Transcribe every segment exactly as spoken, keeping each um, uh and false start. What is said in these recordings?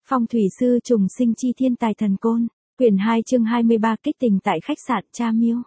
Phong thủy sư trùng sinh chi thiên tài thần côn, quyển hai chương hai mươi ba kích tình tại khách sạn Cha Miêu.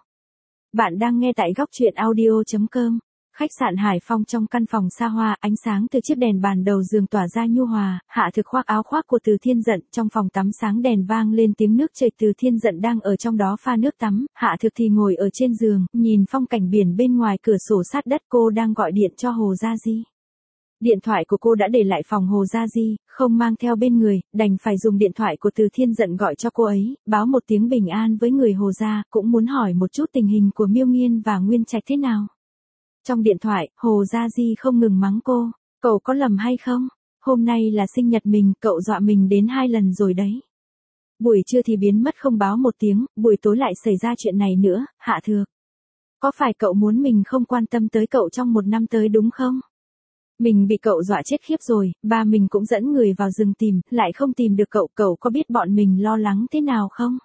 Bạn đang nghe tại góc truyện audio chấm com. Khách sạn Hải Phong trong căn phòng xa hoa, ánh sáng từ chiếc đèn bàn đầu giường tỏa ra nhu hòa, Hạ Thực khoác áo khoác của Từ Thiên Dận, trong phòng tắm sáng đèn vang lên tiếng nước chảy, Từ Thiên Dận đang ở trong đó pha nước tắm, Hạ Thực thì ngồi ở trên giường, nhìn phong cảnh biển bên ngoài cửa sổ sát đất. Cô đang gọi điện cho Hồ Gia Di. Điện thoại của cô đã để lại phòng Hồ Gia Di, không mang theo bên người, đành phải dùng điện thoại của Từ Thiên Dận gọi cho cô ấy, báo một tiếng bình an với người Hồ Gia, cũng muốn hỏi một chút tình hình của Miêu Nghiên và Nguyên Trạch thế nào. Trong điện thoại, Hồ Gia Di không ngừng mắng cô, cậu có lầm hay không? Hôm nay là sinh nhật mình, cậu dọa mình đến hai lần rồi đấy. Buổi trưa thì biến mất không báo một tiếng, buổi tối lại xảy ra chuyện này nữa. Hạ Thược, có phải cậu muốn mình không quan tâm tới cậu trong một năm tới đúng không? Mình bị cậu dọa chết khiếp rồi, ba mình cũng dẫn người vào rừng tìm, lại không tìm được cậu, cậu có biết bọn mình lo lắng thế nào không?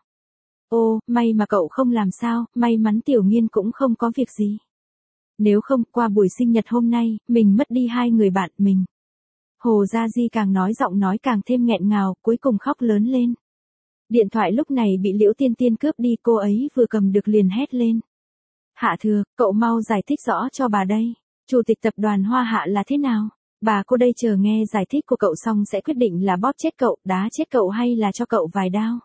Ô, may mà cậu không làm sao, may mắn Tiểu Nghiên cũng không có việc gì. Nếu không, qua buổi sinh nhật hôm nay, mình mất đi hai người bạn mình. Hồ Gia Di càng nói giọng nói càng thêm nghẹn ngào, cuối cùng khóc lớn lên. Điện thoại lúc này bị Liễu Tiên Tiên cướp đi, cô ấy vừa cầm được liền hét lên. Hạ Thược, cậu mau giải thích rõ cho bà đây. Chủ tịch tập đoàn Hoa Hạ là thế nào? Bà cô đây chờ nghe giải thích của cậu xong sẽ quyết định là bóp chết cậu, đá chết cậu hay là cho cậu vài đao.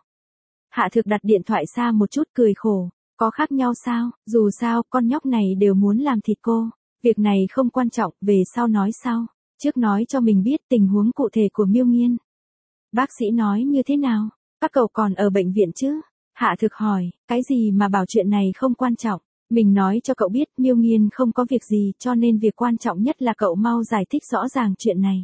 Hạ Thược đặt điện thoại xa một chút cười khổ. Có khác nhau sao? Dù sao, con nhóc này đều muốn làm thịt cô. Việc này không quan trọng, về sau nói sau. Trước nói cho mình biết tình huống cụ thể của Miêu Nghiên. Bác sĩ nói như thế nào? Các cậu còn ở bệnh viện chứ? Hạ Thực hỏi, cái gì mà bảo chuyện này không quan trọng? Mình nói cho cậu biết, Miêu Nghiên không có việc gì, cho nên việc quan trọng nhất là cậu mau giải thích rõ ràng chuyện này.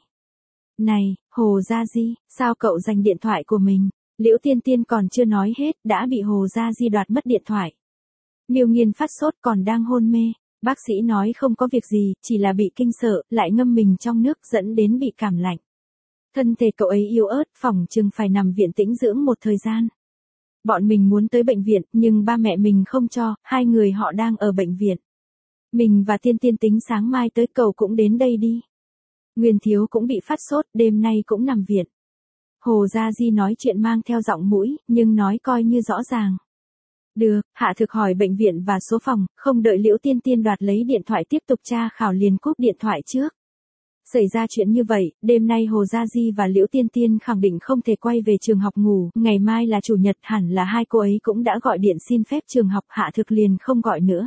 Này, Hồ Gia Di, sao cậu giành điện thoại của mình? Liễu Tiên Tiên còn chưa nói hết, đã bị Hồ Gia Di đoạt mất điện thoại. Miêu Nghiên phát sốt còn đang hôn mê, bác sĩ nói không có việc gì, chỉ là bị kinh sợ, lại ngâm mình trong nước dẫn đến bị cảm lạnh. Thân thể cậu ấy yếu ớt, phỏng chừng phải nằm viện tĩnh dưỡng một thời gian. Bọn mình muốn tới bệnh viện, nhưng ba mẹ mình không cho, hai người họ đang ở bệnh viện. Mình và Tiên Tiên tính sáng mai tới, cậu cũng đến đây đi. Nguyên Thiếu cũng bị phát sốt, đêm nay cũng nằm viện. Hồ Gia Di nói chuyện mang theo giọng mũi, nhưng nói coi như rõ ràng. Được, Hạ Thực hỏi bệnh viện và số phòng, không đợi Liễu Tiên Tiên đoạt lấy điện thoại tiếp tục tra khảo liền cúp điện thoại trước. Xảy ra chuyện như vậy, đêm nay Hồ Gia Di và Liễu Tiên Tiên khẳng định không thể quay về trường học ngủ, ngày mai là chủ nhật, hẳn là hai cô ấy cũng đã gọi điện xin phép trường học. Hạ Thực liền không gọi nữa.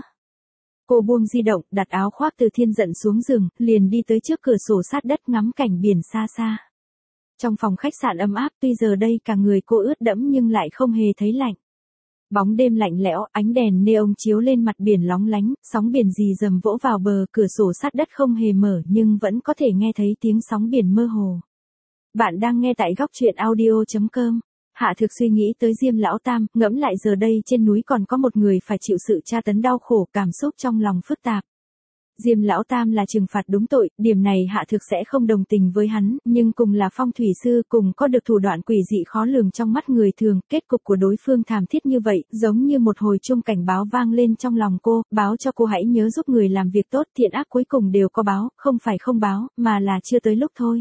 Cô buông di động, đặt áo khoác Từ Thiên Dận xuống giường, liền đi tới trước cửa sổ sát đất ngắm cảnh biển xa xa. Trong phòng khách sạn ấm áp, tuy giờ đây cả người cô ướt đẫm nhưng lại không hề thấy lạnh. Bóng đêm lạnh lẽo, ánh đèn neon chiếu lên mặt biển lóng lánh, sóng biển rì rầm vỗ vào bờ, cửa sổ sát đất không hề mở nhưng vẫn có thể nghe thấy tiếng sóng biển mơ hồ. Bạn đang nghe tại góc truyện audio chấm com. Hạ Thực suy nghĩ tới Diêm Lão Tam, ngẫm lại giờ đây trên núi còn có một người phải chịu sự tra tấn đau khổ, cảm xúc trong lòng phức tạp. Diêm Lão Tam là trừng phạt đúng tội, điểm này Hạ Thực sẽ không đồng tình với hắn, nhưng cùng là phong thủy sư, cùng có được thủ đoạn quỷ dị khó lường trong mắt người thường, kết cục của đối phương thảm thiết như vậy, giống như một hồi chuông cảnh báo vang lên trong lòng cô, báo cho cô hãy nhớ giúp người làm việc tốt, thiện ác cuối cùng đều có báo, không phải không báo, mà là chưa tới lúc thôi.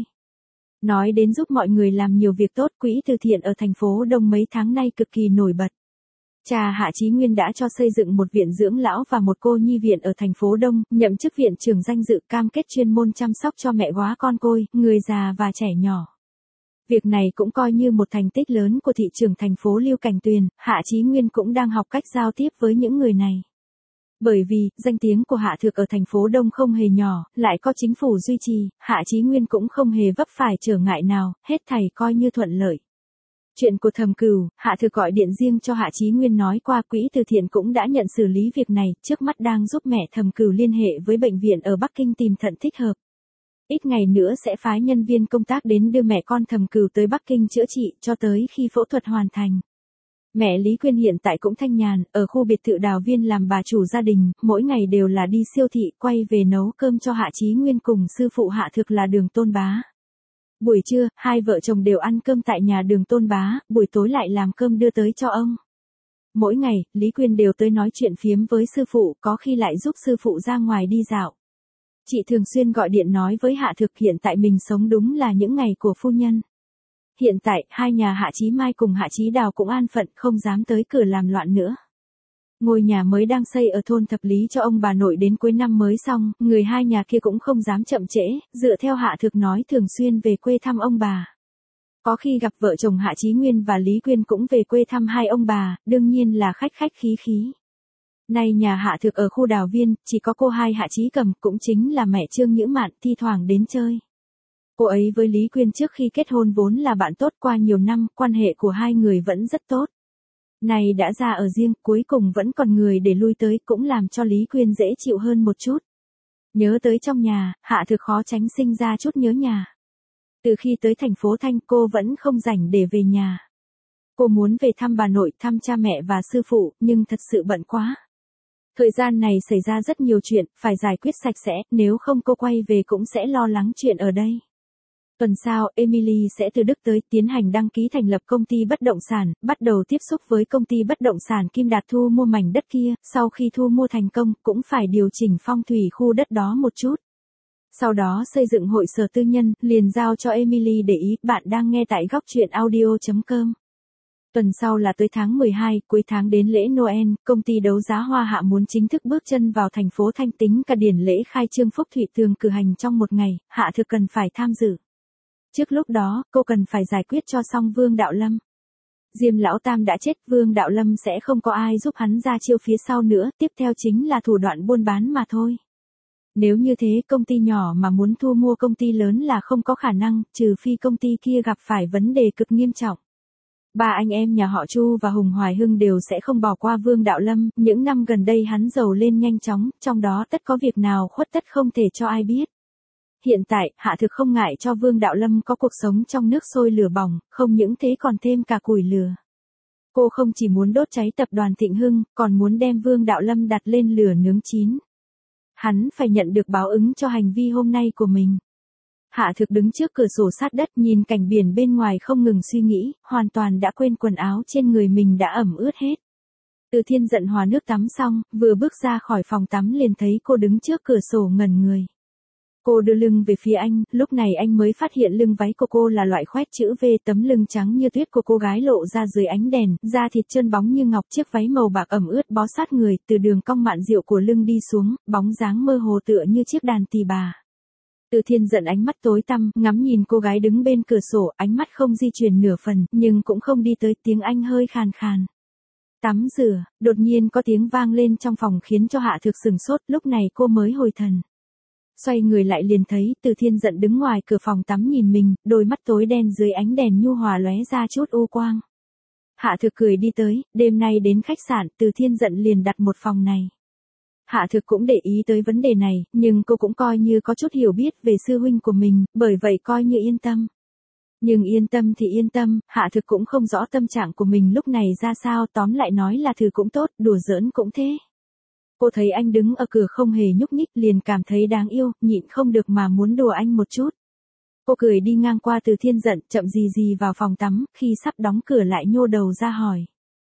Nói đến giúp mọi người làm nhiều việc tốt, quỹ từ thiện ở thành phố Đông mấy tháng nay cực kỳ nổi bật. Cha Hạ Chí Nguyên đã cho xây dựng một viện dưỡng lão và một cô nhi viện ở thành phố Đông, nhậm chức viện trưởng danh dự, cam kết chuyên môn chăm sóc cho mẹ góa con côi, người già và trẻ nhỏ. Việc này cũng coi như một thành tích lớn của thị trưởng thành phố Lưu Cảnh Tuyền, Hạ Chí Nguyên cũng đang học cách giao tiếp với những người này. Bởi vì, danh tiếng của Hạ Thực ở thành phố Đông không hề nhỏ, lại có chính phủ duy trì, Hạ Chí Nguyên cũng không hề vấp phải trở ngại nào, hết thảy coi như thuận lợi. Chuyện của Thẩm Cửu, Hạ Thực gọi điện riêng cho Hạ Chí Nguyên nói qua quỹ từ thiện cũng đã nhận xử lý việc này, trước mắt đang giúp mẹ Thẩm Cửu liên hệ với bệnh viện ở Bắc Kinh tìm thận thích hợp. Ít ngày nữa sẽ phái nhân viên công tác đến đưa mẹ con Thẩm Cửu tới Bắc Kinh chữa trị, cho tới khi phẫu thuật hoàn thành. Mẹ Lý Quyên hiện tại cũng thanh nhàn, ở khu biệt thự Đào Viên làm bà chủ gia đình, mỗi ngày đều là đi siêu thị, quay về nấu cơm cho Hạ Chí Nguyên cùng sư phụ Hạ Thực là Đường Tôn Bá. Buổi trưa, hai vợ chồng đều ăn cơm tại nhà Đường Tôn Bá, buổi tối lại làm cơm đưa tới cho ông. Mỗi ngày, Lý Quyên đều tới nói chuyện phiếm với sư phụ, có khi lại giúp sư phụ ra ngoài đi dạo. Chị thường xuyên gọi điện nói với Hạ Thực hiện tại mình sống đúng là những ngày của phu nhân. Hiện tại, hai nhà Hạ Chí Mai cùng Hạ Chí Đào cũng an phận không dám tới cửa làm loạn nữa. Ngôi nhà mới đang xây ở thôn Thập Lý cho ông bà nội đến cuối năm mới xong, người hai nhà kia cũng không dám chậm trễ, dựa theo Hạ Thực nói thường xuyên về quê thăm ông bà. Có khi gặp vợ chồng Hạ Chí Nguyên và Lý Quyên cũng về quê thăm hai ông bà, đương nhiên là khách khách khí khí. Nay nhà Hạ Thực ở khu Đào Viên, chỉ có cô hai Hạ Chí Cầm, cũng chính là mẹ Trương Nhữ Mạn, thi thoảng đến chơi. Cô ấy với Lý Quyên trước khi kết hôn vốn là bạn tốt, qua nhiều năm, quan hệ của hai người vẫn rất tốt. Này đã ra ở riêng, cuối cùng vẫn còn người để lui tới, cũng làm cho Lý Quyên dễ chịu hơn một chút. Nhớ tới trong nhà, Hạ Thực khó tránh sinh ra chút nhớ nhà. Từ khi tới thành phố Thanh, cô vẫn không rảnh để về nhà. Cô muốn về thăm bà nội, thăm cha mẹ và sư phụ, nhưng thật sự bận quá. Thời gian này xảy ra rất nhiều chuyện, phải giải quyết sạch sẽ, nếu không cô quay về cũng sẽ lo lắng chuyện ở đây. Tuần sau, Emily sẽ từ Đức tới, tiến hành đăng ký thành lập công ty bất động sản, bắt đầu tiếp xúc với công ty bất động sản Kim Đạt thu mua mảnh đất kia, sau khi thu mua thành công, cũng phải điều chỉnh phong thủy khu đất đó một chút. Sau đó xây dựng hội sở tư nhân, liền giao cho Emily để ý. Bạn đang nghe tại góc truyện audio chấm com. Tuần sau là tới tháng mười hai, cuối tháng đến lễ Noel, công ty đấu giá Hoa Hạ muốn chính thức bước chân vào thành phố Thanh, tính cả điển lễ khai trương Phúc Thụy Tường cử hành trong một ngày, Hạ Thực cần phải tham dự. Trước lúc đó, cô cần phải giải quyết cho xong Vương Đạo Lâm. Diêm Lão Tam đã chết, Vương Đạo Lâm sẽ không có ai giúp hắn ra chiêu phía sau nữa, tiếp theo chính là thủ đoạn buôn bán mà thôi. Nếu như thế, công ty nhỏ mà muốn thu mua công ty lớn là không có khả năng, trừ phi công ty kia gặp phải vấn đề cực nghiêm trọng. Ba anh em nhà họ Chu và Hùng Hoài Hưng đều sẽ không bỏ qua Vương Đạo Lâm, những năm gần đây hắn giàu lên nhanh chóng, trong đó tất có việc nào khuất tất không thể cho ai biết. Hiện tại, Hạ Thực không ngại cho Vương Đạo Lâm có cuộc sống trong nước sôi lửa bỏng, không những thế còn thêm cả củi lửa. Cô không chỉ muốn đốt cháy tập đoàn Thịnh Hưng, còn muốn đem Vương Đạo Lâm đặt lên lửa nướng chín. Hắn phải nhận được báo ứng cho hành vi hôm nay của mình. Hạ Thực đứng trước cửa sổ sát đất nhìn cảnh biển bên ngoài không ngừng suy nghĩ, hoàn toàn đã quên quần áo trên người mình đã ẩm ướt hết. Từ Thiên giận hòa nước tắm xong, vừa bước ra khỏi phòng tắm liền thấy cô đứng trước cửa sổ ngẩn người. Cô đưa lưng về phía anh, lúc này anh mới phát hiện lưng váy của cô là loại khoét chữ V, tấm lưng trắng như tuyết của cô gái lộ ra dưới ánh đèn, da thịt trơn bóng như ngọc, chiếc váy màu bạc ẩm ướt bó sát người, từ đường cong mạn diệu của lưng đi xuống, bóng dáng mơ hồ tựa như chiếc đàn tỳ bà. Từ Thiên giận ánh mắt tối tăm, ngắm nhìn cô gái đứng bên cửa sổ, ánh mắt không di chuyển nửa phần, nhưng cũng không đi tới, tiếng anh hơi khàn khàn. Tắm rửa, đột nhiên có tiếng vang lên trong phòng khiến cho Hạ Thực sừng sốt, lúc này cô mới hồi thần. Xoay người lại liền thấy Từ Thiên giận đứng ngoài cửa phòng tắm nhìn mình, đôi mắt tối đen dưới ánh đèn nhu hòa lóe ra chút u quang. Hạ Thực cười đi tới, đêm nay đến khách sạn, Từ Thiên giận liền đặt một phòng này. Hạ Thực cũng để ý tới vấn đề này, nhưng cô cũng coi như có chút hiểu biết về sư huynh của mình, bởi vậy coi như yên tâm. Nhưng yên tâm thì yên tâm, Hạ Thực cũng không rõ tâm trạng của mình lúc này ra sao, tóm lại nói là thử cũng tốt, đùa giỡn cũng thế. Cô thấy anh đứng ở cửa không hề nhúc nhích liền cảm thấy đáng yêu, nhịn không được mà muốn đùa anh một chút. Cô cười đi ngang qua Từ Thiên giận, chậm gì gì vào phòng tắm, khi sắp đóng cửa lại nhô đầu ra hỏi.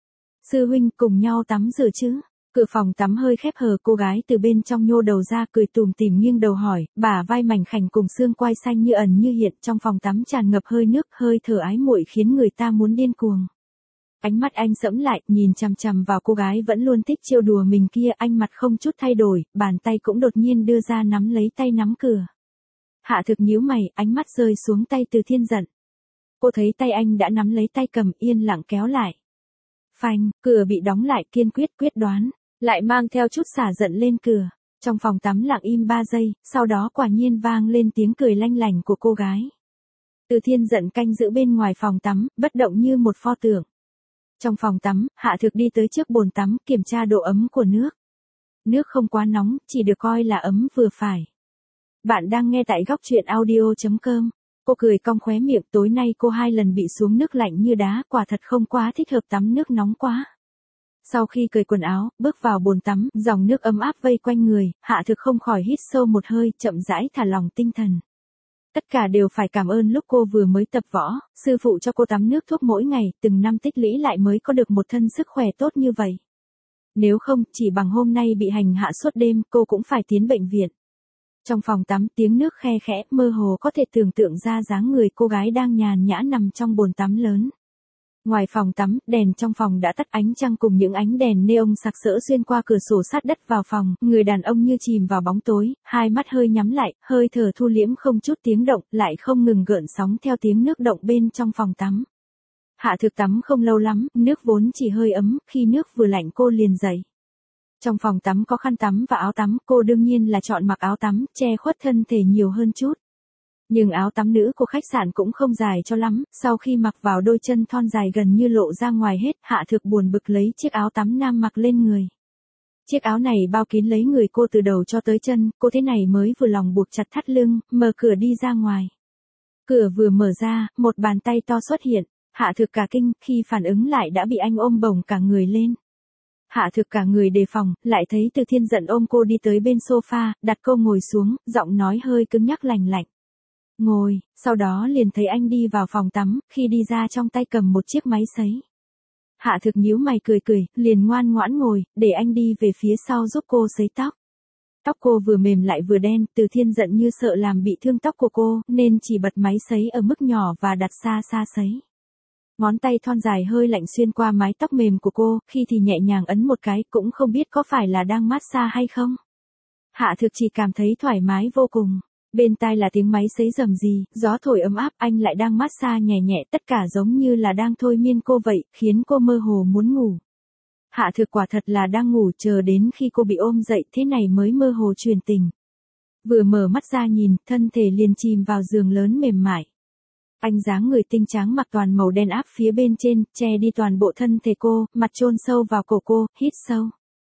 Sư huynh cùng nhau tắm rửa chứ? Cửa phòng tắm hơi khép hờ, cô gái từ bên trong nhô đầu ra cười tủm tỉm nghiêng đầu hỏi, bả vai mảnh khảnh cùng xương quai xanh như ẩn như hiện, trong phòng tắm tràn ngập hơi nước, hơi thở ái muội khiến người ta muốn điên cuồng. Ánh mắt anh sẫm lại, nhìn chằm chằm vào cô gái vẫn luôn thích trêu đùa mình kia, anh mặt không chút thay đổi, bàn tay cũng đột nhiên đưa ra nắm lấy tay nắm cửa. Hạ Thực nhíu mày, ánh mắt rơi xuống tay Từ Thiên giận. Cô thấy tay anh đã nắm lấy tay cầm, yên lặng kéo lại. Phanh, cửa bị đóng lại, kiên quyết quyết đoán, lại mang theo chút xả giận lên cửa. Trong phòng tắm lặng im ba giây, sau đó quả nhiên vang lên tiếng cười lanh lảnh của cô gái. Từ Thiên giận canh giữ bên ngoài phòng tắm, bất động như một pho tượng. Trong phòng tắm, Hạ Thực đi tới trước bồn tắm, kiểm tra độ ấm của nước. Nước không quá nóng, chỉ được coi là ấm vừa phải. Bạn đang nghe tại góc truyện audio chấm com. Cô cười cong khóe miệng, tối nay cô hai lần bị xuống nước lạnh như đá, quả thật không quá thích hợp tắm nước nóng quá. Sau khi cởi quần áo, bước vào bồn tắm, dòng nước ấm áp vây quanh người, Hạ Thực không khỏi hít sâu một hơi, chậm rãi thả lỏng tinh thần. Tất cả đều phải cảm ơn lúc cô vừa mới tập võ, sư phụ cho cô tắm nước thuốc mỗi ngày, từng năm tích lũy lại mới có được một thân sức khỏe tốt như vậy. Nếu không, chỉ bằng hôm nay bị hành hạ suốt đêm, cô cũng phải tiến bệnh viện. Trong phòng tắm tiếng nước khe khẽ, mơ hồ có thể tưởng tượng ra dáng người cô gái đang nhàn nhã nằm trong bồn tắm lớn. Ngoài phòng tắm, đèn trong phòng đã tắt, ánh trăng cùng những ánh đèn neon sặc sỡ xuyên qua cửa sổ sát đất vào phòng, người đàn ông như chìm vào bóng tối, hai mắt hơi nhắm lại, hơi thở thu liễm không chút tiếng động, lại không ngừng gợn sóng theo tiếng nước động bên trong phòng tắm. Hạ Thực tắm không lâu lắm, nước vốn chỉ hơi ấm, khi nước vừa lạnh cô liền dậy. Trong phòng tắm có khăn tắm và áo tắm, cô đương nhiên là chọn mặc áo tắm, che khuất thân thể nhiều hơn chút. Nhưng áo tắm nữ của khách sạn cũng không dài cho lắm, sau khi mặc vào đôi chân thon dài gần như lộ ra ngoài hết, Hạ Thực buồn bực lấy chiếc áo tắm nam mặc lên người. Chiếc áo này bao kín lấy người cô từ đầu cho tới chân, cô thế này mới vừa lòng buộc chặt thắt lưng, mở cửa đi ra ngoài. Cửa vừa mở ra, một bàn tay to xuất hiện, Hạ Thực cả kinh, khi phản ứng lại đã bị anh ôm bổng cả người lên. Hạ Thực cả người đề phòng, lại thấy Từ Thiên giận ôm cô đi tới bên sofa, đặt cô ngồi xuống, giọng nói hơi cứng nhắc lành lạnh. Ngồi, sau đó liền thấy anh đi vào phòng tắm, khi đi ra trong tay cầm một chiếc máy sấy. Hạ Thực nhíu mày cười cười, liền ngoan ngoãn ngồi, để anh đi về phía sau giúp cô sấy tóc. Tóc cô vừa mềm lại vừa đen, Từ Thiên giận như sợ làm bị thương tóc của cô, nên chỉ bật máy sấy ở mức nhỏ và đặt xa xa sấy. Ngón tay thon dài hơi lạnh xuyên qua mái tóc mềm của cô, khi thì nhẹ nhàng ấn một cái, cũng không biết có phải là đang massage hay không. Hạ Thực chỉ cảm thấy thoải mái vô cùng. Bên tai là tiếng máy sấy rầm rì, gió thổi ấm áp, anh lại đang massage nhẹ nhẹ, tất cả giống như là đang thôi miên cô vậy, khiến cô mơ hồ muốn ngủ. Hạ Thực quả thật là đang ngủ, chờ đến khi cô bị ôm dậy thế này mới mơ hồ truyền tình. Vừa mở mắt ra nhìn, thân thể liền chìm vào giường lớn mềm mại. Anh dáng người tinh tráng mặc toàn màu đen áp phía bên trên, che đi toàn bộ thân thể cô, mặt chôn sâu vào cổ cô, hít sâu.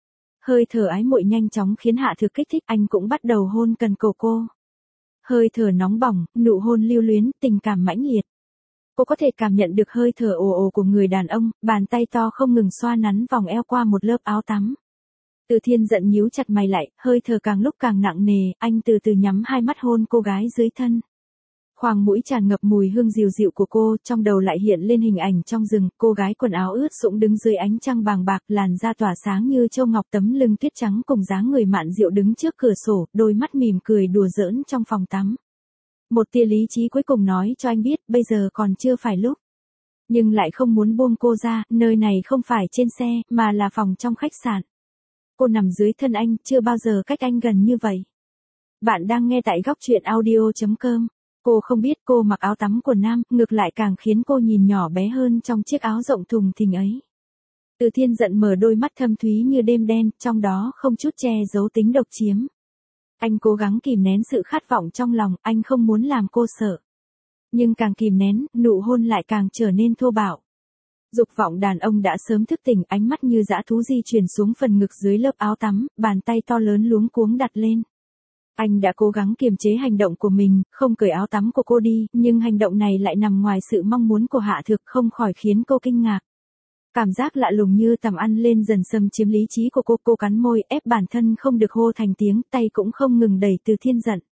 Hơi thở ái muội nhanh chóng khiến Hạ Thực kích thích, anh cũng bắt đầu hôn cần cổ cô. Hơi thở nóng bỏng, nụ hôn lưu luyến, tình cảm mãnh liệt. Cô có thể cảm nhận được hơi thở ồ ồ của người đàn ông, bàn tay to không ngừng xoa nắn vòng eo qua một lớp áo tắm. Từ Thiên giận nhíu chặt mày lại, hơi thở càng lúc càng nặng nề, anh từ từ nhắm hai mắt hôn cô gái dưới thân. Khoang mũi tràn ngập mùi hương dịu dịu của cô, trong đầu lại hiện lên hình ảnh trong rừng, cô gái quần áo ướt sũng đứng dưới ánh trăng bàng bạc, làn da tỏa sáng như châu ngọc, tấm lưng tuyết trắng cùng dáng người mạn diệu đứng trước cửa sổ, đôi mắt mỉm cười đùa giỡn trong phòng tắm. Một tia lý trí cuối cùng nói cho anh biết, bây giờ còn chưa phải lúc. Nhưng lại không muốn buông cô ra, nơi này không phải trên xe, mà là phòng trong khách sạn. Cô nằm dưới thân anh, chưa bao giờ cách anh gần như vậy. Bạn đang nghe tại góc truyện audio chấm com. Cô không biết cô mặc áo tắm của nam, ngược lại càng khiến cô nhìn nhỏ bé hơn trong chiếc áo rộng thùng thình ấy. Từ Thiên giận mở đôi mắt thâm thúy như đêm đen, trong đó không chút che giấu tính độc chiếm. Anh cố gắng kìm nén sự khát vọng trong lòng, anh không muốn làm cô sợ. Nhưng càng kìm nén, nụ hôn lại càng trở nên thô bạo. Dục vọng đàn ông đã sớm thức tỉnh, ánh mắt như dã thú di chuyển xuống phần ngực dưới lớp áo tắm, bàn tay to lớn luống cuống đặt lên. Anh đã cố gắng kiềm chế hành động của mình, không cởi áo tắm của cô đi, nhưng hành động này lại nằm ngoài sự mong muốn của Hạ Thực, không khỏi khiến cô kinh ngạc. Cảm giác lạ lùng như tầm ăn lên dần xâm chiếm lý trí của cô, cô cắn môi, ép bản thân không được hô thành tiếng, tay cũng không ngừng đẩy Từ Thiên giận.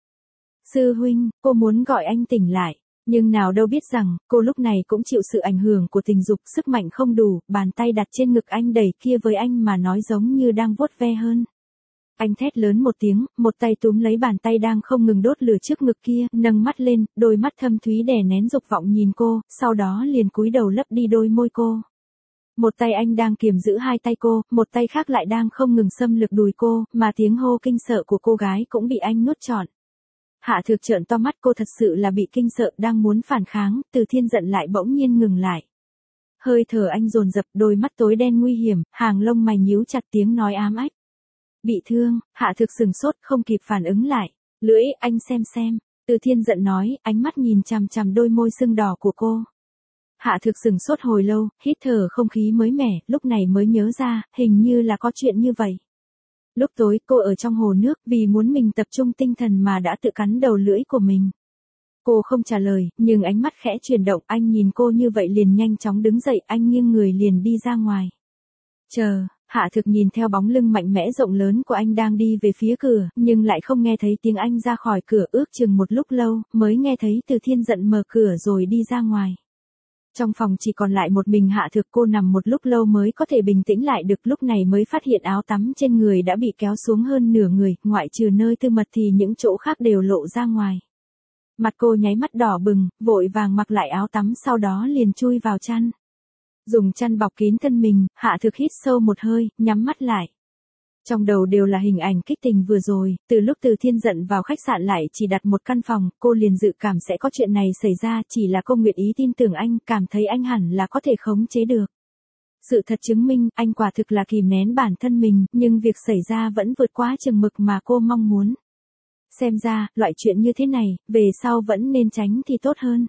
Sư huynh, cô muốn gọi anh tỉnh lại, nhưng nào đâu biết rằng, cô lúc này cũng chịu sự ảnh hưởng của tình dục, sức mạnh không đủ, bàn tay đặt trên ngực anh đẩy kia với anh mà nói giống như đang vuốt ve hơn. Anh thét lớn một tiếng, một tay túm lấy bàn tay đang không ngừng đốt lửa trước ngực kia, nâng mắt lên, đôi mắt thâm thúy đè nén dục vọng nhìn cô, sau đó liền cúi đầu lấp đi đôi môi cô. Một tay anh đang kiềm giữ hai tay cô, một tay khác lại đang không ngừng xâm lược đùi cô, mà tiếng hô kinh sợ của cô gái cũng bị anh nuốt trọn. Hạ Thực trợn to mắt, cô thật sự là bị kinh sợ, đang muốn phản kháng, Từ Thiên giận lại bỗng nhiên ngừng lại. Hơi thở anh dồn dập, đôi mắt tối đen nguy hiểm, hàng lông mày nhíu chặt, tiếng nói ám ách. Bị thương, Hạ Thực sừng sốt, không kịp phản ứng lại. Lưỡi, anh xem xem. Từ Thiên giận nói, ánh mắt nhìn chằm chằm đôi môi sưng đỏ của cô. Hạ Thực sừng sốt hồi lâu, hít thở không khí mới mẻ, lúc này mới nhớ ra, hình như là có chuyện như vậy. Lúc tối, cô ở trong hồ nước, vì muốn mình tập trung tinh thần mà đã tự cắn đầu lưỡi của mình. Cô không trả lời, nhưng ánh mắt khẽ chuyển động, anh nhìn cô như vậy liền nhanh chóng đứng dậy, anh nghiêng người liền đi ra ngoài. Chờ. Hạ Thực nhìn theo bóng lưng mạnh mẽ rộng lớn của anh đang đi về phía cửa, nhưng lại không nghe thấy tiếng anh ra khỏi cửa, ước chừng một lúc lâu, mới nghe thấy Từ Thiên giận mở cửa rồi đi ra ngoài. Trong phòng chỉ còn lại một mình Hạ Thực, cô nằm một lúc lâu mới có thể bình tĩnh lại được, lúc này mới phát hiện áo tắm trên người đã bị kéo xuống hơn nửa người, ngoại trừ nơi tư mật thì những chỗ khác đều lộ ra ngoài. Mặt cô nháy mắt đỏ bừng, vội vàng mặc lại áo tắm sau đó liền chui vào chăn. Dùng chăn bọc kín thân mình, Hạ Thực hít sâu một hơi, nhắm mắt lại. Trong đầu đều là hình ảnh kích tình vừa rồi, từ lúc Từ Thiên giận vào khách sạn lại chỉ đặt một căn phòng, cô liền dự cảm sẽ có chuyện này xảy ra, chỉ là cô nguyện ý tin tưởng anh, cảm thấy anh hẳn là có thể khống chế được. Sự thật chứng minh, anh quả thực là kìm nén bản thân mình, nhưng việc xảy ra vẫn vượt quá chừng mực mà cô mong muốn. Xem ra, loại chuyện như thế này, về sau vẫn nên tránh thì tốt hơn.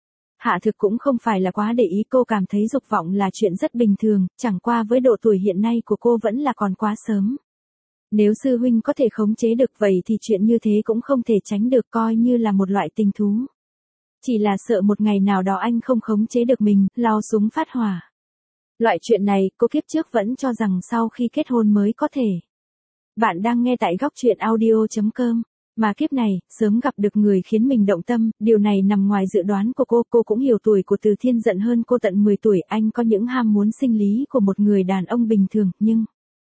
Hạ Thực cũng không phải là quá để ý, cô cảm thấy dục vọng là chuyện rất bình thường, chẳng qua với độ tuổi hiện nay của cô vẫn là còn quá sớm. Nếu sư huynh có thể khống chế được vậy thì chuyện như thế cũng không thể tránh được, coi như là một loại tình thú. Chỉ là sợ một ngày nào đó anh không khống chế được mình, lao súng phát hỏa. Loại chuyện này, cô kiếp trước vẫn cho rằng sau khi kết hôn mới có thể. Bạn đang nghe tại góc truyện audio chấm com. Mà kiếp này, sớm gặp được người khiến mình động tâm, điều này nằm ngoài dự đoán của cô, cô cũng hiểu tuổi của Từ Thiên giận hơn cô tận mười tuổi, anh có những ham muốn sinh lý của một người đàn ông bình thường, nhưng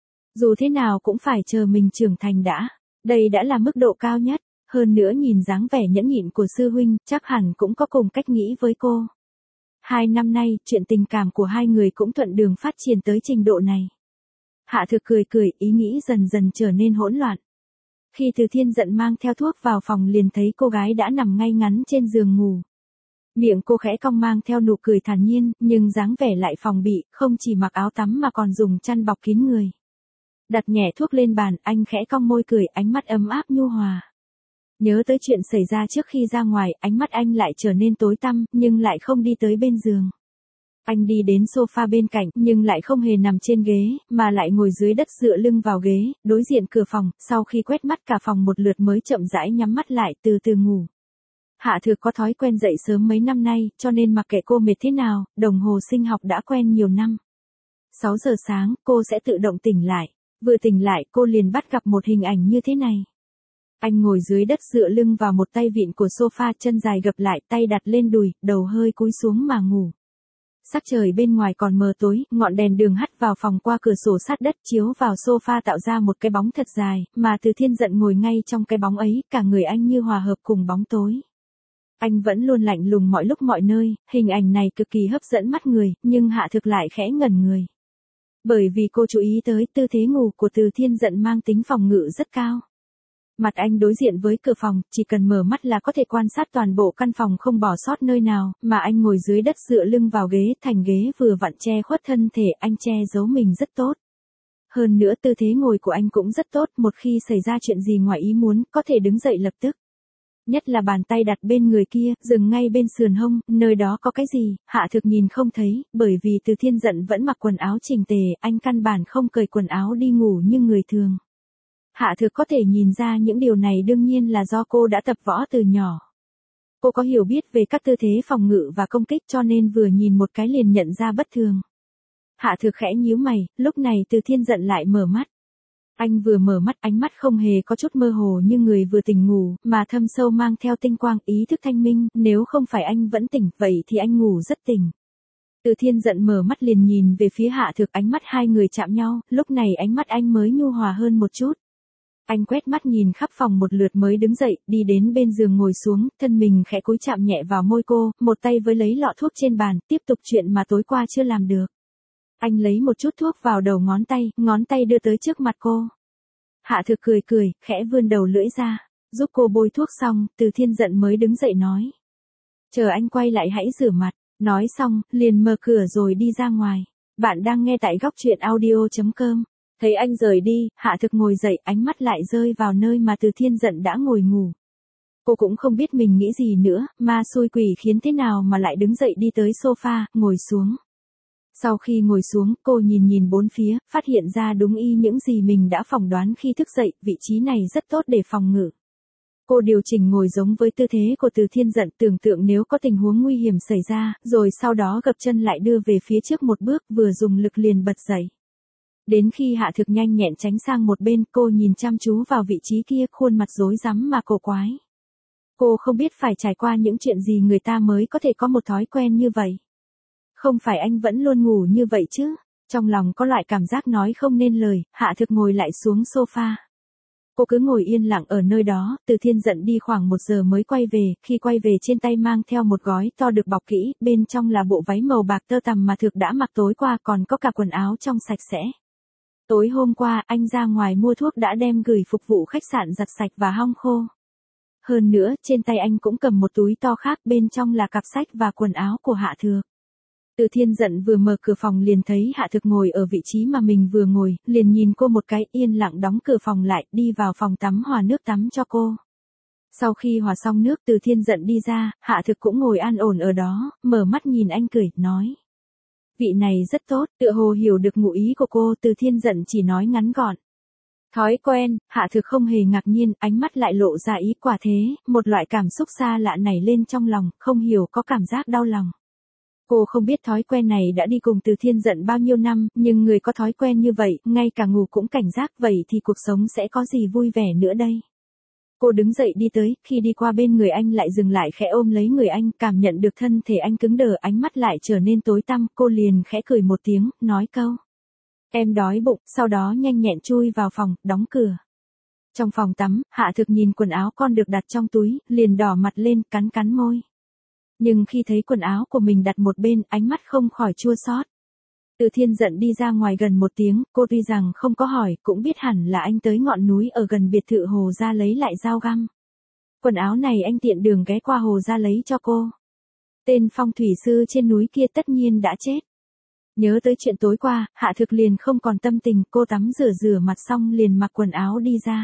dù thế nào cũng phải chờ mình trưởng thành đã, đây đã là mức độ cao nhất, hơn nữa nhìn dáng vẻ nhẫn nhịn của sư huynh, chắc hẳn cũng có cùng cách nghĩ với cô. Hai năm nay, chuyện tình cảm của hai người cũng thuận đường phát triển tới trình độ này. Hạ Thực cười cười, ý nghĩ dần dần trở nên hỗn loạn. Khi Từ Thiên giận mang theo thuốc vào phòng liền thấy cô gái đã nằm ngay ngắn trên giường ngủ. Miệng cô khẽ cong mang theo nụ cười thản nhiên, nhưng dáng vẻ lại phòng bị, không chỉ mặc áo tắm mà còn dùng chăn bọc kín người. Đặt nhẹ thuốc lên bàn, anh khẽ cong môi cười, ánh mắt ấm áp nhu hòa. Nhớ tới chuyện xảy ra trước khi ra ngoài, ánh mắt anh lại trở nên tối tăm, nhưng lại không đi tới bên giường. Anh đi đến sofa bên cạnh, nhưng lại không hề nằm trên ghế, mà lại ngồi dưới đất dựa lưng vào ghế, đối diện cửa phòng, sau khi quét mắt cả phòng một lượt mới chậm rãi nhắm mắt lại, từ từ ngủ. Hạ Thực có thói quen dậy sớm mấy năm nay, cho nên mặc kệ cô mệt thế nào, đồng hồ sinh học đã quen nhiều năm. sáu giờ sáng, cô sẽ tự động tỉnh lại. Vừa tỉnh lại, cô liền bắt gặp một hình ảnh như thế này. Anh ngồi dưới đất dựa lưng vào một tay vịn của sofa, chân dài gập lại, tay đặt lên đùi, đầu hơi cúi xuống mà ngủ. Sắc trời bên ngoài còn mờ tối, ngọn đèn đường hắt vào phòng qua cửa sổ sát đất chiếu vào sofa tạo ra một cái bóng thật dài, mà Từ Thiên giận ngồi ngay trong cái bóng ấy, cả người anh như hòa hợp cùng bóng tối. Anh vẫn luôn lạnh lùng mọi lúc mọi nơi, hình ảnh này cực kỳ hấp dẫn mắt người, nhưng Hạ Thực lại khẽ ngẩn người. Bởi vì cô chú ý tới tư thế ngủ của Từ Thiên giận mang tính phòng ngự rất cao. Mặt anh đối diện với cửa phòng, chỉ cần mở mắt là có thể quan sát toàn bộ căn phòng không bỏ sót nơi nào, mà anh ngồi dưới đất dựa lưng vào ghế, thành ghế vừa vặn che khuất thân thể, anh che giấu mình rất tốt. Hơn nữa tư thế ngồi của anh cũng rất tốt, một khi xảy ra chuyện gì ngoài ý muốn, có thể đứng dậy lập tức. Nhất là bàn tay đặt bên người kia, dừng ngay bên sườn hông, nơi đó có cái gì, Hạ Thực nhìn không thấy, bởi vì Từ Thiên giận vẫn mặc quần áo chỉnh tề, anh căn bản không cởi quần áo đi ngủ như người thường. Hạ Thực có thể nhìn ra những điều này đương nhiên là do cô đã tập võ từ nhỏ. Cô có hiểu biết về các tư thế phòng ngự và công kích cho nên vừa nhìn một cái liền nhận ra bất thường. Hạ Thực khẽ nhíu mày, lúc này Từ Thiên giận lại mở mắt. Anh vừa mở mắt, ánh mắt không hề có chút mơ hồ như người vừa tỉnh ngủ, mà thâm sâu mang theo tinh quang, ý thức thanh minh, nếu không phải anh vẫn tỉnh, vậy thì anh ngủ rất tỉnh. Từ Thiên giận mở mắt liền nhìn về phía Hạ Thực, ánh mắt hai người chạm nhau, lúc này ánh mắt anh mới nhu hòa hơn một chút. Anh quét mắt nhìn khắp phòng một lượt mới đứng dậy, đi đến bên giường ngồi xuống, thân mình khẽ cúi chạm nhẹ vào môi cô, một tay với lấy lọ thuốc trên bàn, tiếp tục chuyện mà tối qua chưa làm được. Anh lấy một chút thuốc vào đầu ngón tay, ngón tay đưa tới trước mặt cô. Hạ Thực cười cười, khẽ vươn đầu lưỡi ra, giúp cô bôi thuốc xong, Từ Thiên giận mới đứng dậy nói. Chờ anh quay lại hãy rửa mặt, nói xong, liền mở cửa rồi đi ra ngoài. Bạn đang nghe tại góc truyện audio chấm com. Thấy anh rời đi, Hạ Thực ngồi dậy, ánh mắt lại rơi vào nơi mà Từ Thiên giận đã ngồi ngủ. Cô cũng không biết mình nghĩ gì nữa, ma xui quỷ khiến thế nào mà lại đứng dậy đi tới sofa, ngồi xuống. Sau khi ngồi xuống, cô nhìn nhìn bốn phía, phát hiện ra đúng y những gì mình đã phỏng đoán khi thức dậy, vị trí này rất tốt để phòng ngự. Cô điều chỉnh ngồi giống với tư thế của Từ Thiên giận, tưởng tượng nếu có tình huống nguy hiểm xảy ra, rồi sau đó gập chân lại đưa về phía trước một bước, vừa dùng lực liền bật dậy. Đến khi Hạ Thực nhanh nhẹn tránh sang một bên, cô nhìn chăm chú vào vị trí kia, khuôn mặt rối rắm mà cổ quái. Cô không biết phải trải qua những chuyện gì người ta mới có thể có một thói quen như vậy. Không phải anh vẫn luôn ngủ như vậy chứ? Trong lòng có loại cảm giác nói không nên lời, Hạ Thực ngồi lại xuống sofa. Cô cứ ngồi yên lặng ở nơi đó, Từ Thiên giận đi khoảng một giờ mới quay về, khi quay về trên tay mang theo một gói to được bọc kỹ, bên trong là bộ váy màu bạc tơ tằm mà Thực đã mặc tối qua, còn có cả quần áo trong sạch sẽ. Tối hôm qua, anh ra ngoài mua thuốc đã đem gửi phục vụ khách sạn giặt sạch và hong khô. Hơn nữa, trên tay anh cũng cầm một túi to khác, bên trong là cặp sách và quần áo của Hạ Thực. Từ Thiên giận vừa mở cửa phòng liền thấy Hạ Thực ngồi ở vị trí mà mình vừa ngồi, liền nhìn cô một cái, yên lặng đóng cửa phòng lại, đi vào phòng tắm hòa nước tắm cho cô. Sau khi hòa xong nước, Từ Thiên giận đi ra, Hạ Thực cũng ngồi an ổn ở đó, mở mắt nhìn anh cười, nói. Vị này rất tốt, tựa hồ hiểu được ngụ ý của cô, Từ Thiên giận chỉ nói ngắn gọn. Thói quen, Hạ Thực không hề ngạc nhiên, ánh mắt lại lộ ra ý quả thế, một loại cảm xúc xa lạ nảy lên trong lòng, không hiểu có cảm giác đau lòng. Cô không biết thói quen này đã đi cùng Từ Thiên giận bao nhiêu năm, nhưng người có thói quen như vậy, ngay cả ngủ cũng cảnh giác, vậy thì cuộc sống sẽ có gì vui vẻ nữa đây. Cô đứng dậy đi tới, khi đi qua bên người anh lại dừng lại khẽ ôm lấy người anh, cảm nhận được thân thể anh cứng đờ, ánh mắt lại trở nên tối tăm, cô liền khẽ cười một tiếng, nói câu. Em đói bụng, sau đó nhanh nhẹn chui vào phòng, đóng cửa. Trong phòng tắm, Hạ Thực nhìn quần áo con được đặt trong túi, liền đỏ mặt lên, cắn cắn môi. Nhưng khi thấy quần áo của mình đặt một bên, ánh mắt không khỏi chua xót. Từ Thiên giận đi ra ngoài gần một tiếng, cô tuy rằng không có hỏi, cũng biết hẳn là anh tới ngọn núi ở gần biệt thự Hồ Gia lấy lại dao găm. Quần áo này anh tiện đường ghé qua Hồ Gia lấy cho cô. Tên phong thủy sư trên núi kia tất nhiên đã chết. Nhớ tới chuyện tối qua, Hạ Thực liền không còn tâm tình, cô tắm rửa rửa mặt xong liền mặc quần áo đi ra.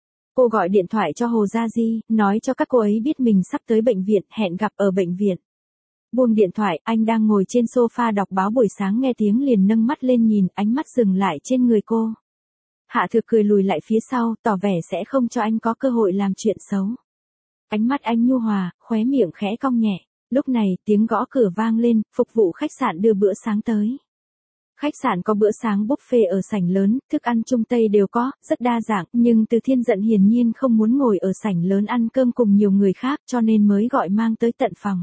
Cô gọi điện thoại cho Hồ Gia Di, nói cho các cô ấy biết mình sắp tới bệnh viện, hẹn gặp ở bệnh viện. Buông điện thoại, anh đang ngồi trên sofa đọc báo buổi sáng nghe tiếng liền nâng mắt lên nhìn, ánh mắt dừng lại trên người cô. Hạ Thực cười lùi lại phía sau, tỏ vẻ sẽ không cho anh có cơ hội làm chuyện xấu. Ánh mắt anh nhu hòa, khóe miệng khẽ cong nhẹ. Lúc này, tiếng gõ cửa vang lên, phục vụ khách sạn đưa bữa sáng tới. Khách sạn có bữa sáng buffet ở sảnh lớn, thức ăn Trung Tây đều có, rất đa dạng, nhưng Từ Thiên giận hiển nhiên không muốn ngồi ở sảnh lớn ăn cơm cùng nhiều người khác cho nên mới gọi mang tới tận phòng.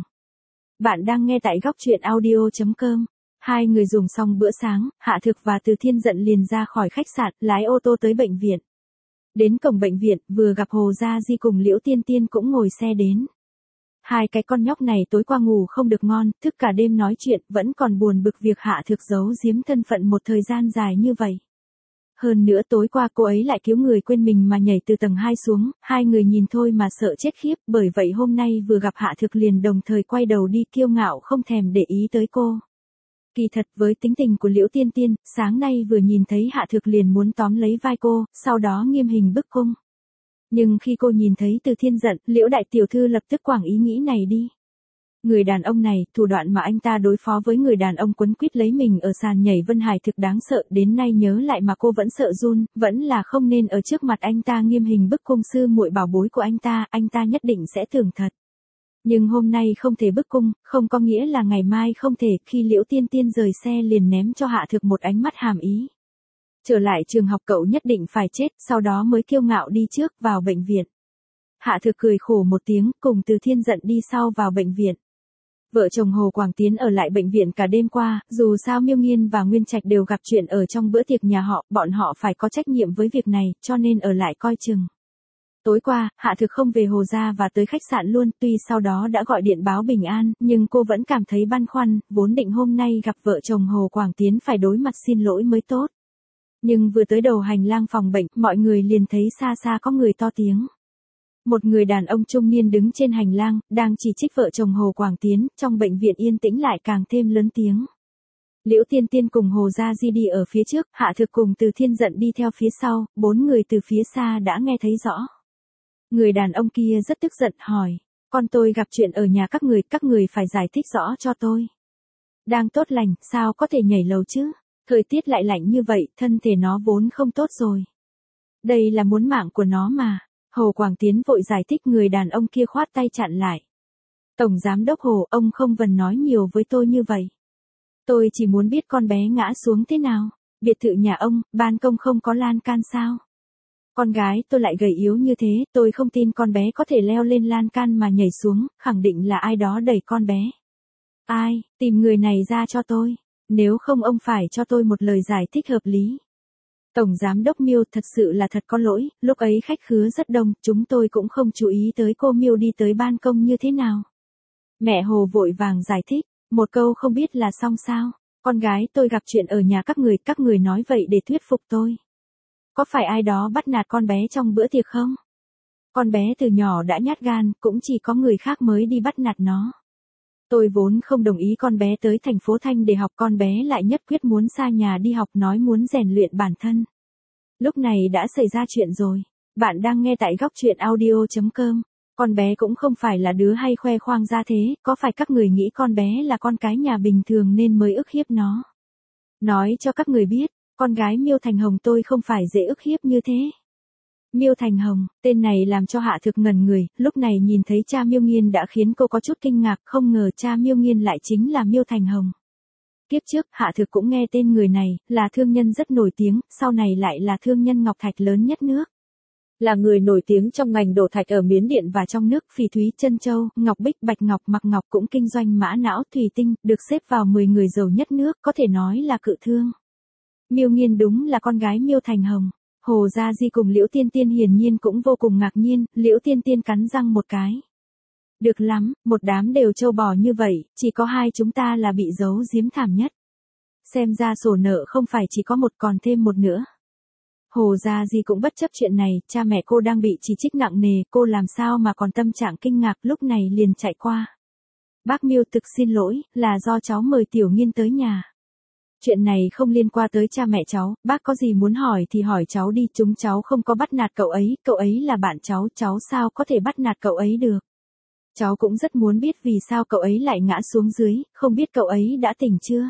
Bạn đang nghe tại góc truyện audio chấm com. Hai người dùng xong bữa sáng, Hạ Thực và Từ Thiên giận liền ra khỏi khách sạn, lái ô tô tới bệnh viện. Đến cổng bệnh viện, vừa gặp Hồ Gia Di cùng Liễu Tiên Tiên cũng ngồi xe đến. Hai cái con nhóc này tối qua ngủ không được ngon, thức cả đêm nói chuyện, vẫn còn buồn bực việc Hạ Thực giấu giếm thân phận một thời gian dài như vậy. Hơn nữa tối qua cô ấy lại cứu người quên mình mà nhảy từ tầng hai xuống, hai người nhìn thôi mà sợ chết khiếp, bởi vậy hôm nay vừa gặp Hạ Thực liền đồng thời quay đầu đi kiêu ngạo không thèm để ý tới cô. Kỳ thật với tính tình của Liễu Tiên Tiên, sáng nay vừa nhìn thấy Hạ Thực liền muốn tóm lấy vai cô, sau đó nghiêm hình bức cung. Nhưng khi cô nhìn thấy Từ Thiên giận, Liễu đại tiểu thư lập tức quẳng ý nghĩ này đi. Người đàn ông này, thủ đoạn mà anh ta đối phó với người đàn ông quấn quýt lấy mình ở sàn nhảy Vân Hải thực đáng sợ, đến nay nhớ lại mà cô vẫn sợ run, vẫn là không nên ở trước mặt anh ta nghiêm hình bức cung sư muội bảo bối của anh ta, anh ta nhất định sẽ tưởng thật. Nhưng hôm nay không thể bức cung, không có nghĩa là ngày mai không thể, khi Liễu Tiên Tiên rời xe liền ném cho Hạ Thực một ánh mắt hàm ý. Trở lại trường học cậu nhất định phải chết, sau đó mới kiêu ngạo đi trước vào bệnh viện. Hạ Thực cười khổ một tiếng, cùng Từ Thiên giận đi sau vào bệnh viện. Vợ chồng Hồ Quảng Tiến ở lại bệnh viện cả đêm qua, dù sao Miêu Nghiên và Nguyên Trạch đều gặp chuyện ở trong bữa tiệc nhà họ, bọn họ phải có trách nhiệm với việc này, cho nên ở lại coi chừng. Tối qua, Hạ Thực không về Hồ Gia và tới khách sạn luôn, tuy sau đó đã gọi điện báo bình an, nhưng cô vẫn cảm thấy băn khoăn, vốn định hôm nay gặp vợ chồng Hồ Quảng Tiến phải đối mặt xin lỗi mới tốt. Nhưng vừa tới đầu hành lang phòng bệnh, mọi người liền thấy xa xa có người to tiếng. Một người đàn ông trung niên đứng trên hành lang, đang chỉ trích vợ chồng Hồ Quảng Tiến, trong bệnh viện yên tĩnh lại càng thêm lớn tiếng. Liễu Tiên Tiên cùng Hồ Gia Di đi ở phía trước, Hạ Thực cùng Từ Thiên giận đi theo phía sau, bốn người từ phía xa đã nghe thấy rõ. Người đàn ông kia rất tức giận hỏi, con tôi gặp chuyện ở nhà các người, các người phải giải thích rõ cho tôi. Đang tốt lành, sao có thể nhảy lầu chứ? Thời tiết lại lạnh như vậy, thân thể nó vốn không tốt rồi. Đây là muốn mạng của nó mà. Hồ Quảng Tiến vội giải thích, người đàn ông kia khoát tay chặn lại. Tổng giám đốc Hồ, ông không cần nói nhiều với tôi như vậy. Tôi chỉ muốn biết con bé ngã xuống thế nào. Biệt thự nhà ông, ban công không có lan can sao? Con gái tôi lại gầy yếu như thế, tôi không tin con bé có thể leo lên lan can mà nhảy xuống, khẳng định là ai đó đẩy con bé. Ai, tìm người này ra cho tôi. Nếu không ông phải cho tôi một lời giải thích hợp lý. Tổng Giám đốc Miêu thật sự là thật có lỗi, lúc ấy khách khứa rất đông, chúng tôi cũng không chú ý tới cô Miêu đi tới ban công như thế nào. Mẹ Hồ vội vàng giải thích, một câu không biết là xong sao, con gái tôi gặp chuyện ở nhà các người, các người nói vậy để thuyết phục tôi. Có phải ai đó bắt nạt con bé trong bữa tiệc không? Con bé từ nhỏ đã nhát gan, cũng chỉ có người khác mới đi bắt nạt nó. Tôi vốn không đồng ý con bé tới thành phố Thanh để học, con bé lại nhất quyết muốn xa nhà đi học, nói muốn rèn luyện bản thân. Lúc này đã xảy ra chuyện rồi. Bạn đang nghe tại góc truyện audio chấm com. Con bé cũng không phải là đứa hay khoe khoang ra thế, có phải các người nghĩ con bé là con cái nhà bình thường nên mới ức hiếp nó? Nói cho các người biết, con gái Miêu Thành Hồng tôi không phải dễ ức hiếp như thế. Miêu Thành Hồng, tên này làm cho Hạ Thực ngẩn người, lúc này nhìn thấy cha Miêu Nghiên đã khiến cô có chút kinh ngạc, không ngờ cha Miêu Nghiên lại chính là Miêu Thành Hồng. Kiếp trước, Hạ Thực cũng nghe tên người này, là thương nhân rất nổi tiếng, sau này lại là thương nhân ngọc thạch lớn nhất nước. Là người nổi tiếng trong ngành đổ thạch ở Miến Điện và trong nước, phỉ thúy, chân châu, ngọc bích, bạch ngọc, mặc ngọc, cũng kinh doanh mã não, thủy tinh, được xếp vào mười người giàu nhất nước, có thể nói là cự thương. Miêu Nghiên đúng là con gái Miêu Thành Hồng. Hồ Gia Di cùng Liễu Tiên Tiên hiển nhiên cũng vô cùng ngạc nhiên, Liễu Tiên Tiên cắn răng một cái. Được lắm, một đám đều trâu bò như vậy, chỉ có hai chúng ta là bị giấu giếm thảm nhất. Xem ra sổ nợ không phải chỉ có một, còn thêm một nữa. Hồ Gia Di cũng bất chấp chuyện này, cha mẹ cô đang bị chỉ trích nặng nề, cô làm sao mà còn tâm trạng kinh ngạc, lúc này liền chạy qua. Bác Miêu thực xin lỗi, là do cháu mời Tiểu Nghiên tới nhà. Chuyện này không liên quan tới cha mẹ cháu, bác có gì muốn hỏi thì hỏi cháu đi, chúng cháu không có bắt nạt cậu ấy, cậu ấy là bạn cháu, cháu sao có thể bắt nạt cậu ấy được. Cháu cũng rất muốn biết vì sao cậu ấy lại ngã xuống dưới, không biết cậu ấy đã tỉnh chưa.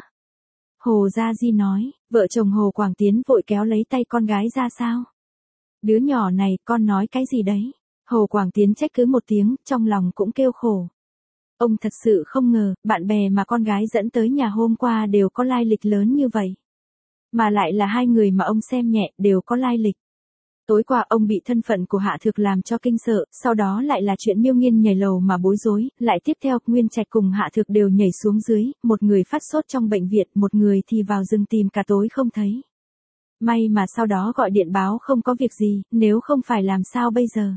Hồ Gia Di nói, vợ chồng Hồ Quảng Tiến vội kéo lấy tay con gái ra sao. Đứa nhỏ này, con nói cái gì đấy? Hồ Quảng Tiến trách cứ một tiếng, trong lòng cũng kêu khổ. Ông thật sự không ngờ, bạn bè mà con gái dẫn tới nhà hôm qua đều có lai lịch lớn như vậy. Mà lại là hai người mà ông xem nhẹ, đều có lai lịch. Tối qua ông bị thân phận của Hạ Thực làm cho kinh sợ, sau đó lại là chuyện Miêu Nghiên nhảy lầu mà bối rối, lại tiếp theo Nguyên Trạch cùng Hạ Thực đều nhảy xuống dưới, một người phát sốt trong bệnh viện, một người thì vào rừng tìm cả tối không thấy. May mà sau đó gọi điện báo không có việc gì, nếu không phải làm sao bây giờ.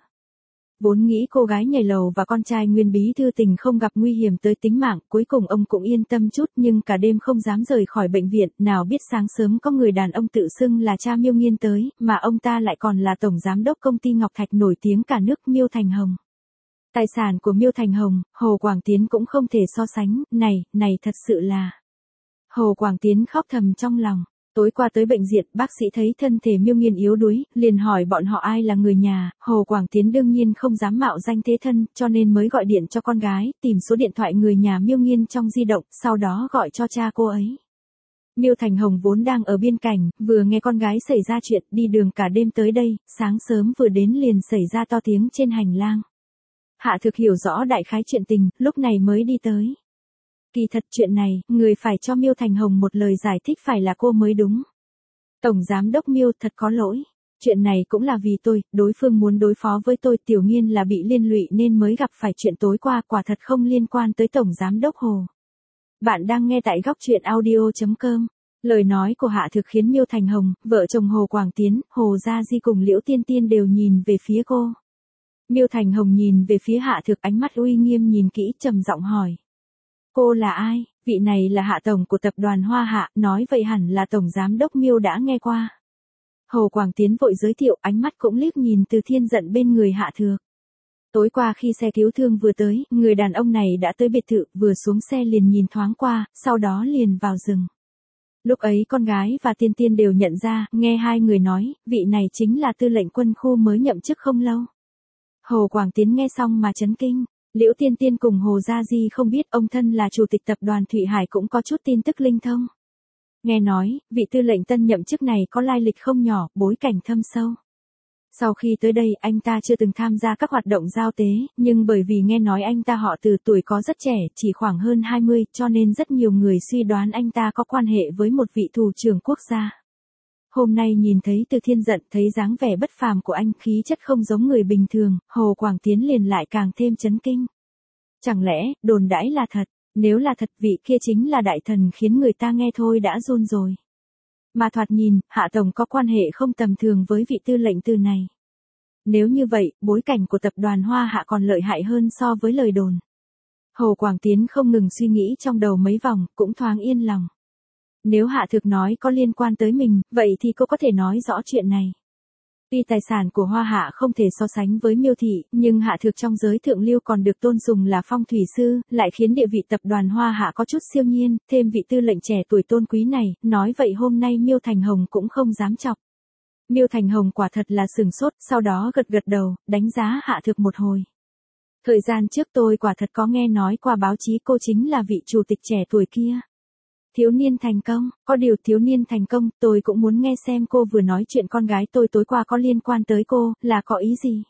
Vốn nghĩ cô gái nhảy lầu và con trai Nguyên bí thư tình không gặp nguy hiểm tới tính mạng, cuối cùng ông cũng yên tâm chút, nhưng cả đêm không dám rời khỏi bệnh viện, nào biết sáng sớm có người đàn ông tự xưng là cha Miêu Nghiên tới, mà ông ta lại còn là tổng giám đốc công ty Ngọc Thạch nổi tiếng cả nước, Miêu Thành Hồng. Tài sản của Miêu Thành Hồng, Hồ Quảng Tiến cũng không thể so sánh, này, này thật sự là. Hồ Quảng Tiến khóc thầm trong lòng. Tối qua tới bệnh viện, bác sĩ thấy thân thể Miêu Nghiên yếu đuối, liền hỏi bọn họ ai là người nhà, Hồ Quảng Tiến đương nhiên không dám mạo danh thế thân, cho nên mới gọi điện cho con gái, tìm số điện thoại người nhà Miêu Nghiên trong di động, sau đó gọi cho cha cô ấy. Miêu Thành Hồng vốn đang ở biên cảnh, vừa nghe con gái xảy ra chuyện, đi đường cả đêm tới đây, sáng sớm vừa đến liền xảy ra to tiếng trên hành lang. Hạ Thực hiểu rõ đại khái chuyện tình, lúc này mới đi tới. Kỳ thật chuyện này, người phải cho Miêu Thành Hồng một lời giải thích phải là cô mới đúng. Tổng Giám đốc Miêu thật có lỗi. Chuyện này cũng là vì tôi, đối phương muốn đối phó với tôi, Tiểu Nghiên là bị liên lụy nên mới gặp phải chuyện tối qua, quả thật không liên quan tới Tổng Giám đốc Hồ. Bạn đang nghe tại góc truyện audio chấm com. Lời nói của Hạ Thực khiến Miêu Thành Hồng, vợ chồng Hồ Quảng Tiến, Hồ Gia Di cùng Liễu Tiên Tiên đều nhìn về phía cô. Miêu Thành Hồng nhìn về phía Hạ Thực, ánh mắt uy nghiêm nhìn kỹ, trầm giọng hỏi. Cô là ai? Vị này là Hạ Tổng của tập đoàn Hoa Hạ, nói vậy hẳn là Tổng Giám đốc Miêu đã nghe qua. Hồ Quảng Tiến vội giới thiệu, ánh mắt cũng liếc nhìn Từ Thiên Giận bên người Hạ Thực. Tối qua khi xe cứu thương vừa tới, người đàn ông này đã tới biệt thự, vừa xuống xe liền nhìn thoáng qua, sau đó liền vào rừng. Lúc ấy con gái và Tiên Tiên đều nhận ra, nghe hai người nói, vị này chính là tư lệnh quân khu mới nhậm chức không lâu. Hồ Quảng Tiến nghe xong mà chấn kinh. Liễu Tiên Tiên cùng Hồ Gia Di không biết ông thân là chủ tịch tập đoàn Thụy Hải cũng có chút tin tức linh thông. Nghe nói, vị tư lệnh tân nhậm chức này có lai lịch không nhỏ, bối cảnh thâm sâu. Sau khi tới đây, anh ta chưa từng tham gia các hoạt động giao tế, nhưng bởi vì nghe nói anh ta họ Từ, tuổi có rất trẻ, chỉ khoảng hơn hai mươi, cho nên rất nhiều người suy đoán anh ta có quan hệ với một vị thủ trưởng quốc gia. Hôm nay nhìn thấy Từ Thiên Giận, thấy dáng vẻ bất phàm của anh, khí chất không giống người bình thường, Hồ Quảng Tiến liền lại càng thêm chấn kinh. Chẳng lẽ, đồn đãi là thật, Nếu là thật vị kia chính là đại thần khiến người ta nghe thôi đã run rồi. Mà thoạt nhìn, Hạ Tổng có quan hệ không tầm thường với vị tư lệnh từ này. Nếu như vậy, bối cảnh của tập đoàn Hoa Hạ còn lợi hại hơn so với lời đồn. Hồ Quảng Tiến không ngừng suy nghĩ trong đầu mấy vòng, cũng thoáng yên lòng. Nếu Hạ Thực nói có liên quan tới mình, vậy thì cô có thể nói rõ chuyện này. Tuy tài sản của Hoa Hạ không thể so sánh với Miêu thị, nhưng Hạ Thực trong giới thượng lưu còn được tôn sùng là phong thủy sư, lại khiến địa vị tập đoàn Hoa Hạ có chút siêu nhiên, thêm vị tư lệnh trẻ tuổi tôn quý này, nói vậy hôm nay Miêu Thành Hồng cũng không dám chọc. Miêu Thành Hồng quả thật là sừng sốt, sau đó gật gật đầu, đánh giá Hạ Thực một hồi. Thời gian trước tôi quả thật có nghe nói qua báo chí cô chính là vị chủ tịch trẻ tuổi kia. Thiếu niên thành công, có điều thiếu niên thành công, tôi cũng muốn nghe xem cô vừa nói chuyện con gái tôi tối qua có liên quan tới cô, là có ý gì?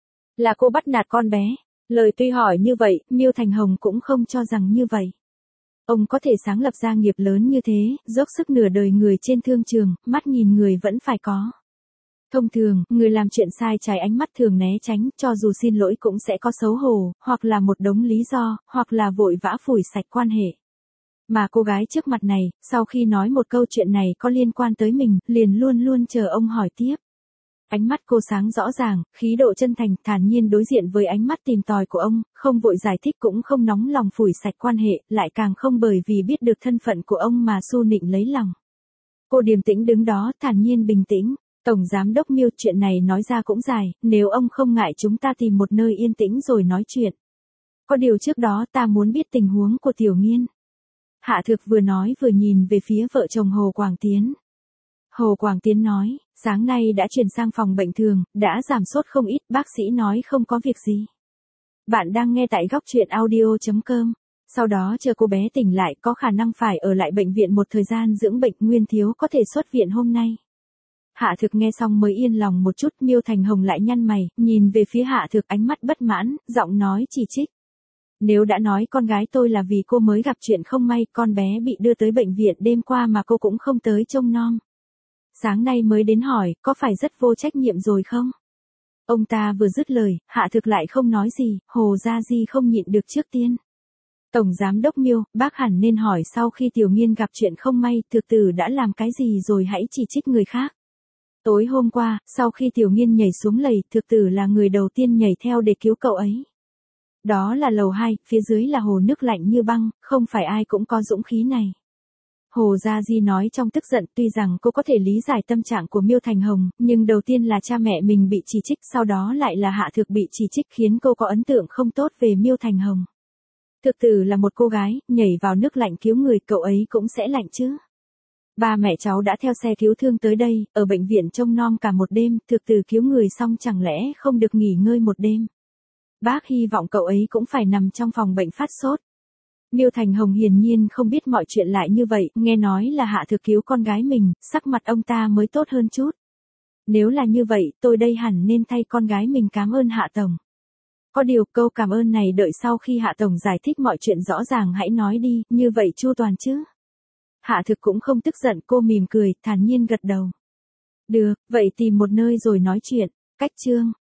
Là cô bắt nạt con bé. Lời tuy hỏi như vậy, Miêu Thành Hồng cũng không cho rằng như vậy. Ông có thể sáng lập gia nghiệp lớn như thế, dốc sức nửa đời người trên thương trường, mắt nhìn người vẫn phải có. Thông thường, người làm chuyện sai trái ánh mắt thường né tránh, cho dù xin lỗi cũng sẽ có xấu hổ, hoặc là một đống lý do, hoặc là vội vã phủi sạch quan hệ. Mà cô gái trước mặt này, sau khi nói một câu chuyện này có liên quan tới mình, liền luôn luôn chờ ông hỏi tiếp. Ánh mắt cô sáng rõ ràng, khí độ chân thành, thản nhiên đối diện với ánh mắt tìm tòi của ông, không vội giải thích cũng không nóng lòng phủi sạch quan hệ, lại càng không bởi vì biết được thân phận của ông mà su nịnh lấy lòng. Cô điềm tĩnh đứng đó, thản nhiên bình tĩnh. Tổng Giám đốc Miêu, chuyện này nói ra cũng dài, nếu ông không ngại chúng ta tìm một nơi yên tĩnh rồi nói chuyện. Có điều trước đó ta muốn biết tình huống của Tiểu Nghiên. Hạ Thực vừa nói vừa nhìn về phía vợ chồng Hồ Quảng Tiến. Hồ Quảng Tiến nói, sáng nay đã chuyển sang phòng bệnh thường, đã giảm sốt không ít, bác sĩ nói không có việc gì. Bạn đang nghe tại góc truyện audio chấm com. Sau đó chờ cô bé tỉnh lại có khả năng phải ở lại bệnh viện một thời gian dưỡng bệnh, Nguyên Thiếu có thể xuất viện hôm nay. Hạ Thực nghe xong mới yên lòng một chút, Miêu Thành Hồng lại nhăn mày, nhìn về phía Hạ Thực ánh mắt bất mãn, giọng nói chỉ trích. Nếu đã nói con gái tôi là vì cô mới gặp chuyện không may, con bé bị đưa tới bệnh viện đêm qua mà cô cũng không tới trông nom. Sáng nay mới đến hỏi, có phải rất vô trách nhiệm rồi không? Ông ta vừa dứt lời, Hạ Thực lại không nói gì, Hồ Gia Di không nhịn được trước tiên. Tổng Giám đốc Miêu, bác hẳn nên hỏi sau khi Tiểu Nghiên gặp chuyện không may, thực tử đã làm cái gì rồi hãy chỉ trích người khác. Tối hôm qua, sau khi Tiểu Nghiên nhảy xuống lầy, thực tử là người đầu tiên nhảy theo để cứu cậu ấy. Đó là lầu hai, phía dưới là hồ nước lạnh như băng, không phải ai cũng có dũng khí này. Hồ Gia Di nói trong tức giận, tuy rằng cô có thể lý giải tâm trạng của Miêu Thành Hồng, nhưng đầu tiên là cha mẹ mình bị chỉ trích, sau đó lại là Hạ Thực bị chỉ trích khiến cô có ấn tượng không tốt về Miêu Thành Hồng. Thực tử là một cô gái, nhảy vào nước lạnh cứu người, cậu ấy cũng sẽ lạnh chứ. Ba mẹ cháu đã theo xe cứu thương tới đây, ở bệnh viện trông nom cả một đêm, thực tử cứu người xong chẳng lẽ không được nghỉ ngơi một đêm. Bác hy vọng cậu ấy cũng phải nằm trong phòng bệnh phát sốt. Miêu Thành Hồng hiển nhiên không biết mọi chuyện lại như vậy, nghe nói là Hạ Thực cứu con gái mình, sắc mặt ông ta mới tốt hơn chút. Nếu là như vậy, tôi đây hẳn nên thay con gái mình cảm ơn Hạ Tổng. Có điều câu cảm ơn này đợi sau khi Hạ Tổng giải thích mọi chuyện rõ ràng hãy nói đi, như vậy chu toàn chứ. Hạ Thực cũng không tức giận, cô mỉm cười, thản nhiên gật đầu. Được, vậy tìm một nơi rồi nói chuyện. Cách chương.